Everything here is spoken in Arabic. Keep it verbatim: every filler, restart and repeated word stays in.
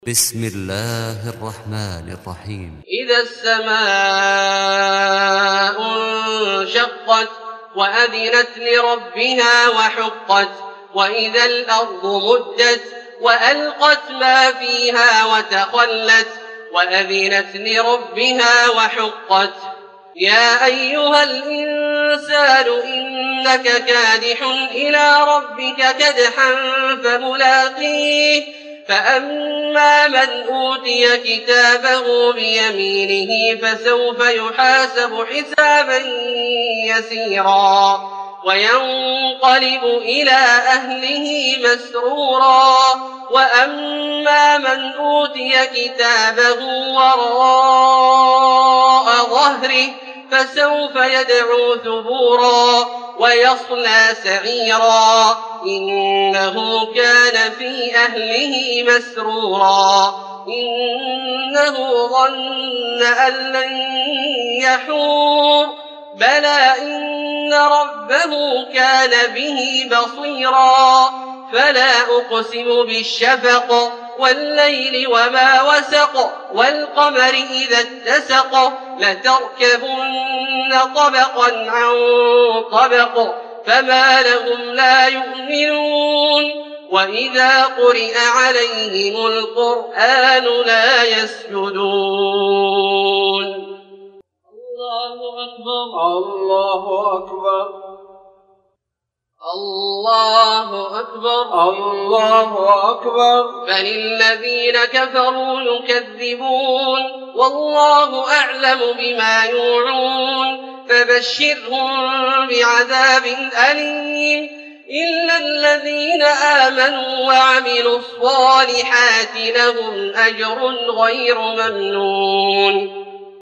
بسم الله الرحمن الرحيم. إذا السماء انشقت وأذنت لربها وحقت وإذا الأرض مدت وألقت ما فيها وتخلت وأذنت لربها وحقت. يا أيها الإنسان إنك كادح إلى ربك كدحا فملاقيه فأما من أوتي كتابه بيمينه فسوف يحاسب حسابا يسيرا وينقلب إلى أهله مسرورا وأما من أوتي كتابه وراء ظهره فسوف يدعو ثبورا ويصلى سعيرا إنه كان في أهله مسرورا إنه ظن أن لن يحور بلى إن ربه كان به بصيرا فلا أقسم بالشفق والليل وما وسق والقمر إذا اتسق لتركبن طبقا عن طبق فما لهم لا يؤمنون وإذا قرئ عليهم القرآن لا يسجدون. الله أكبر الله أكبر الله أكبر الله أكبر. فللذين كفروا يكذبون والله أعلم بما يوعون فبشرهم بعذاب أليم إلا الذين آمنوا وعملوا الصالحات لهم أجر غير ممنون.